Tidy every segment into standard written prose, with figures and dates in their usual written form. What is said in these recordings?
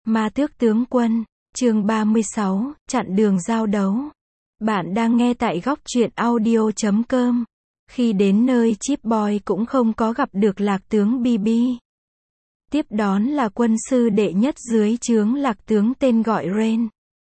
Ma Tước tướng quân, chương 36, chặn đường giao đấu. Bạn đang nghe tại góc truyện audio.com. Khi đến nơi Chip Boy cũng không có gặp được lạc tướng BB. Tiếp đón là quân sư đệ nhất dưới trướng lạc tướng tên gọi Ren.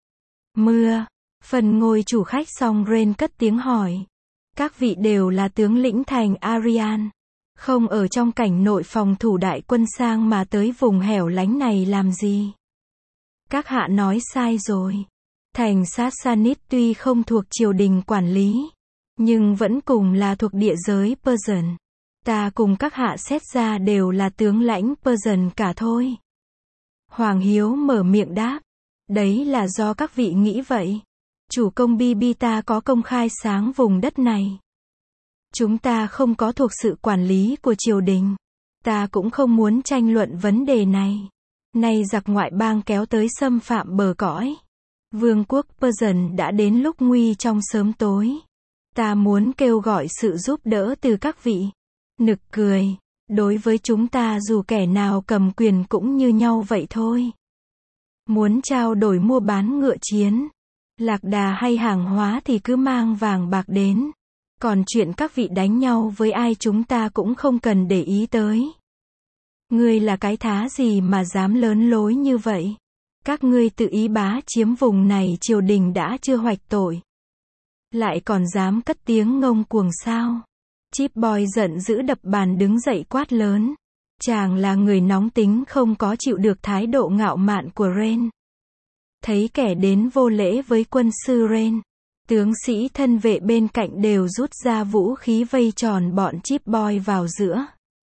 Mưa, phần ngồi chủ khách xong Ren cất tiếng hỏi. Các vị đều là tướng lĩnh thành Arian. Không ở trong cảnh nội phòng thủ đại quân sang mà tới vùng hẻo lánh này làm gì? Các hạ nói sai rồi. Thành Sassanid tuy không thuộc triều đình quản lý, nhưng vẫn cùng là thuộc địa giới Persian. Ta cùng các hạ xét ra đều là tướng lãnh Persian cả thôi. Hoàng Hiếu mở miệng đáp. Đấy là do các vị nghĩ vậy. Chủ công BB ta có công khai sáng vùng đất này. Chúng ta không có thuộc sự quản lý của triều đình. Ta cũng không muốn tranh luận vấn đề này. Nay giặc ngoại bang kéo tới xâm phạm bờ cõi. Vương quốc Persian đã đến lúc nguy trong sớm tối. Ta muốn kêu gọi sự giúp đỡ từ các vị. Nực cười. Đối với chúng ta dù kẻ nào cầm quyền cũng như nhau vậy thôi. Muốn trao đổi mua bán ngựa chiến, lạc đà hay hàng hóa thì cứ mang vàng bạc đến. Còn chuyện các vị đánh nhau với ai chúng ta cũng không cần để ý tới. Ngươi là cái thá gì mà dám lớn lối như vậy? Các ngươi tự ý bá chiếm vùng này triều đình đã chưa hoạch tội. Lại còn dám cất tiếng ngông cuồng sao? Chip Boy giận dữ đập bàn đứng dậy quát lớn. Chàng là người nóng tính không có chịu được thái độ ngạo mạn của Ren. Thấy kẻ đến vô lễ với quân sư Ren, tướng sĩ thân vệ bên cạnh đều rút ra vũ khí vây tròn bọn Chip Boy vào giữa.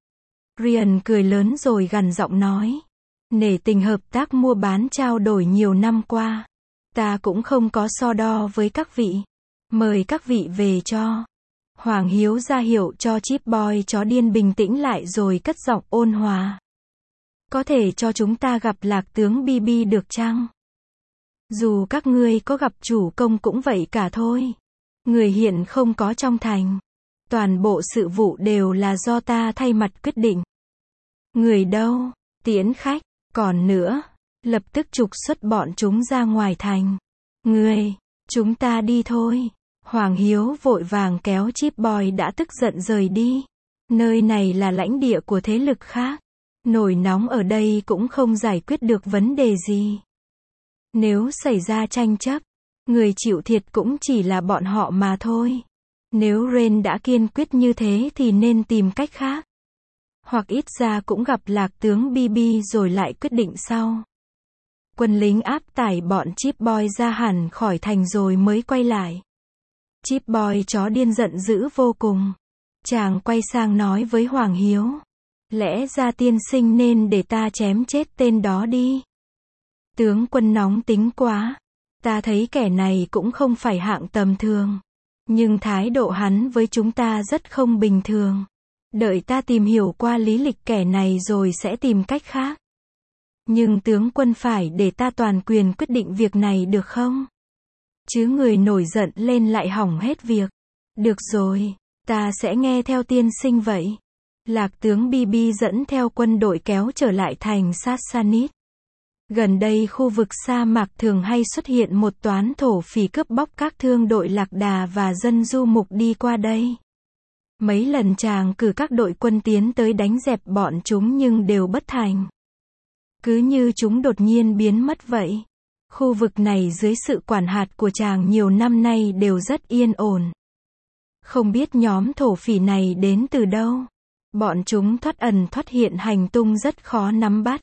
Ryan cười lớn rồi gằn giọng nói. Nể tình hợp tác mua bán trao đổi nhiều năm qua, ta cũng không có so đo với các vị. Mời các vị về cho. Hoàng Hiếu ra hiệu cho Chip Boy chó điên bình tĩnh lại rồi cất giọng ôn hòa. Có thể cho chúng ta gặp lạc tướng BB được chăng? Dù các ngươi có gặp chủ công cũng vậy cả thôi. Người hiện không có trong thành. Toàn bộ sự vụ đều là do ta thay mặt quyết định. Người đâu? Tiễn khách. Còn nữa, lập tức trục xuất bọn chúng ra ngoài thành. Người, chúng ta đi thôi. Hoàng Hiếu vội vàng kéo Chip Boy đã tức giận rời đi. Nơi này là lãnh địa của thế lực khác. Nổi nóng ở đây cũng không giải quyết được vấn đề gì. Nếu xảy ra tranh chấp, người chịu thiệt cũng chỉ là bọn họ mà thôi. Nếu Ren đã kiên quyết như thế thì nên tìm cách khác. Hoặc ít ra cũng gặp lạc tướng BB rồi lại quyết định sau. Quân lính áp tải bọn Chip Boy ra hẳn khỏi thành rồi mới quay lại. Chip Boy chó điên giận dữ vô cùng. Chàng quay sang nói với Hoàng Hiếu. Lẽ ra tiên sinh nên để ta chém chết tên đó đi. Tướng quân nóng tính quá. Ta thấy kẻ này cũng không phải hạng tầm thường. Nhưng thái độ hắn với chúng ta rất không bình thường. Đợi ta tìm hiểu qua lý lịch kẻ này rồi sẽ tìm cách khác. Nhưng tướng quân phải để ta toàn quyền quyết định việc này được không? Chứ người nổi giận lên lại hỏng hết việc. Được rồi, ta sẽ nghe theo tiên sinh vậy. Lạc tướng BB dẫn theo quân đội kéo trở lại thành Sassanid. Gần đây khu vực sa mạc thường hay xuất hiện một toán thổ phỉ cướp bóc các thương đội lạc đà và dân du mục đi qua đây. Mấy lần chàng cử các đội quân tiến tới đánh dẹp bọn chúng nhưng đều bất thành. Cứ như chúng đột nhiên biến mất vậy. Khu vực này dưới sự quản hạt của chàng nhiều năm nay đều rất yên ổn. Không biết nhóm thổ phỉ này đến từ đâu. Bọn chúng thoát ẩn thoát hiện hành tung rất khó nắm bắt.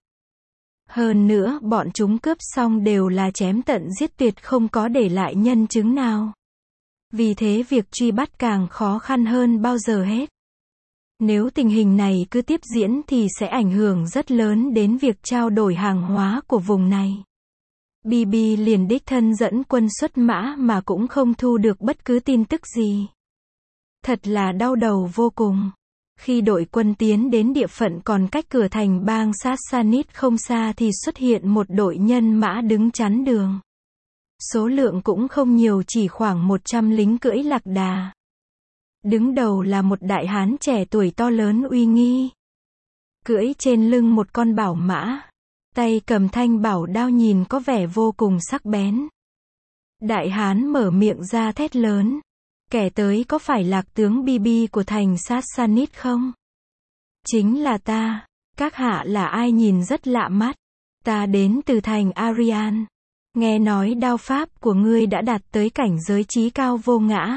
Hơn nữa bọn chúng cướp xong đều là chém tận giết tuyệt không có để lại nhân chứng nào. Vì thế việc truy bắt càng khó khăn hơn bao giờ hết. Nếu tình hình này cứ tiếp diễn thì sẽ ảnh hưởng rất lớn đến việc trao đổi hàng hóa của vùng này. BB liền đích thân dẫn quân xuất mã mà cũng không thu được bất cứ tin tức gì. Thật là đau đầu vô cùng. Khi đội quân tiến đến địa phận còn cách cửa thành bang Sassanid không xa thì xuất hiện một đội nhân mã đứng chắn đường. Số lượng cũng không nhiều, chỉ khoảng 100 lính cưỡi lạc đà. Đứng đầu là một đại hán trẻ tuổi to lớn uy nghi. Cưỡi trên lưng một con bảo mã. tay cầm thanh bảo đao nhìn có vẻ vô cùng sắc bén. Đại hán mở miệng ra thét lớn. Kẻ tới có phải lạc tướng Bibi của thành Sassanid không? Chính là ta. Các hạ là ai nhìn rất lạ mắt. Ta đến từ thành Arian. Nghe nói đao pháp của ngươi đã đạt tới cảnh giới chí cao vô ngã.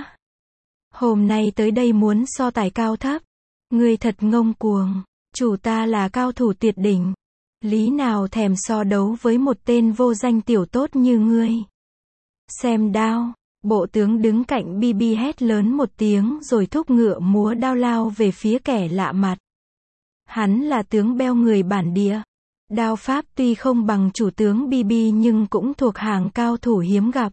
Hôm nay tới đây muốn so tài cao thấp. Ngươi thật ngông cuồng. Chủ ta là cao thủ tuyệt đỉnh. Lý nào thèm so đấu với một tên vô danh tiểu tốt như ngươi. Xem đao. Bộ tướng đứng cạnh Bibi hét lớn một tiếng rồi thúc ngựa múa đao lao về phía kẻ lạ mặt. Hắn là tướng Beo người bản địa. Đao pháp tuy không bằng chủ tướng Bibi nhưng cũng thuộc hàng cao thủ hiếm gặp.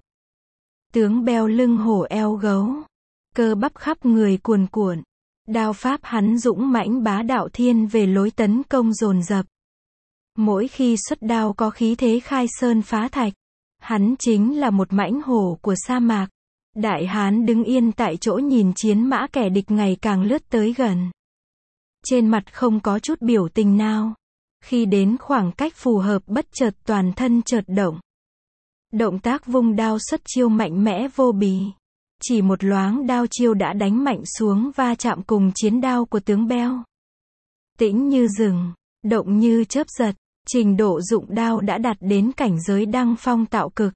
Tướng Beo lưng hổ eo gấu. Cơ bắp khắp người cuồn cuộn. Đao pháp hắn dũng mãnh bá đạo thiên về lối tấn công dồn dập. Mỗi khi xuất đao có khí thế khai sơn phá thạch. Hắn chính là một mãnh hổ của sa mạc. Đại hán đứng yên tại chỗ nhìn chiến mã kẻ địch ngày càng lướt tới gần. Trên mặt không có chút biểu tình nào. Khi đến khoảng cách phù hợp bất chợt toàn thân chợt động. Động tác vung đao xuất chiêu mạnh mẽ vô bì. Chỉ một loáng đao chiêu đã đánh mạnh xuống va chạm cùng chiến đao của tướng Beo. Tĩnh như rừng, động như chớp giật, trình độ dụng đao đã đạt đến cảnh giới đăng phong tạo cực.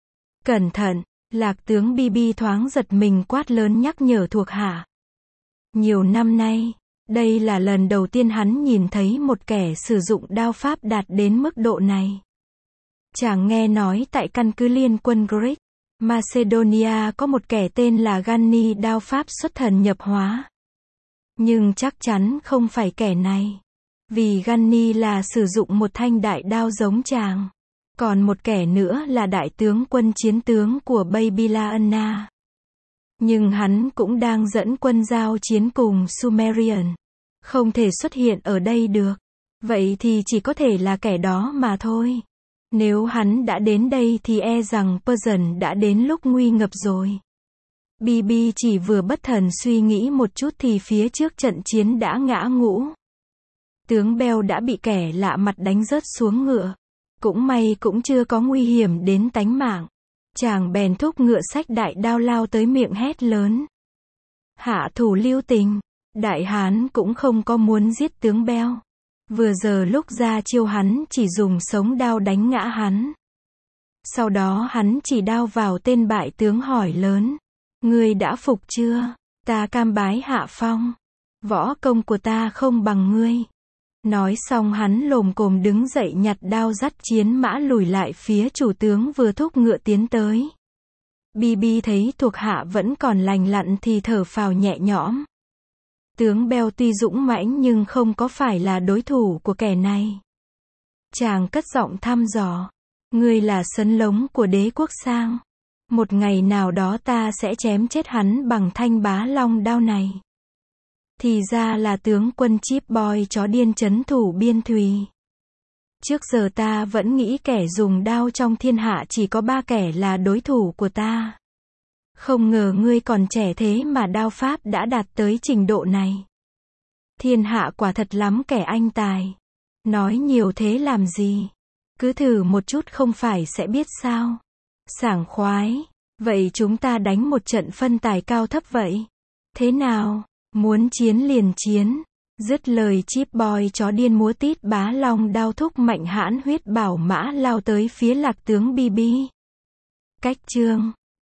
Cẩn thận, lạc tướng Bibi thoáng giật mình quát lớn nhắc nhở thuộc hạ. Nhiều năm nay, đây là lần đầu tiên hắn nhìn thấy một kẻ sử dụng đao pháp đạt đến mức độ này. Chàng nghe nói tại căn cứ liên quân Greek, Macedonia có một kẻ tên là Ganni đao pháp xuất thần nhập hóa. Nhưng chắc chắn không phải kẻ này. Vì Ganni là sử dụng một thanh đại đao giống chàng. Còn một kẻ nữa là đại tướng quân chiến tướng của Babylania. Nhưng hắn cũng đang dẫn quân giao chiến cùng Sumerian. Không thể xuất hiện ở đây được. Vậy thì chỉ có thể là kẻ đó mà thôi. Nếu hắn đã đến đây thì e rằng Persian đã đến lúc nguy ngập rồi. Bibi chỉ vừa bất thần suy nghĩ một chút thì phía trước trận chiến đã ngã ngũ. Tướng Beo đã bị kẻ lạ mặt đánh rớt xuống ngựa. Cũng may cũng chưa có nguy hiểm đến tánh mạng. Chàng bèn thúc ngựa xách đại đao lao tới miệng hét lớn. Hạ thủ lưu tình. Đại hán cũng không có muốn giết tướng Beo. Vừa giờ lúc ra chiêu hắn chỉ dùng sống đao đánh ngã hắn. Sau đó hắn chỉ đao vào tên bại tướng hỏi lớn. Ngươi đã phục chưa? Ta cam bái hạ phong. Võ công của ta không bằng ngươi. Nói xong hắn lồm cồm đứng dậy nhặt đao dắt chiến mã lùi lại phía chủ tướng vừa thúc ngựa tiến tới. Bibi thấy thuộc hạ vẫn còn lành lặn thì thở phào nhẹ nhõm. Tướng Beo tuy dũng mãnh nhưng không có phải là đối thủ của kẻ này. Chàng cất giọng thăm dò. Ngươi là sấn lống của đế quốc Sang. Một ngày nào đó ta sẽ chém chết hắn bằng thanh bá long đao này. Thì ra là tướng quân Chip Boy chó điên trấn thủ biên thùy. Trước giờ ta vẫn nghĩ kẻ dùng đao trong thiên hạ chỉ có 3 kẻ là đối thủ của ta. Không ngờ ngươi còn trẻ thế mà đao pháp đã đạt tới trình độ này. Thiên hạ quả thật lắm kẻ anh tài. Nói nhiều thế làm gì? Cứ thử một chút không phải sẽ biết sao? Sảng khoái. Vậy chúng ta đánh một trận phân tài cao thấp vậy. Thế nào? Muốn chiến liền chiến. Dứt lời Chip Boy chó điên múa tít bá long đao thúc mạnh hãn huyết bảo mã lao tới phía lạc tướng Bibi. Cách chương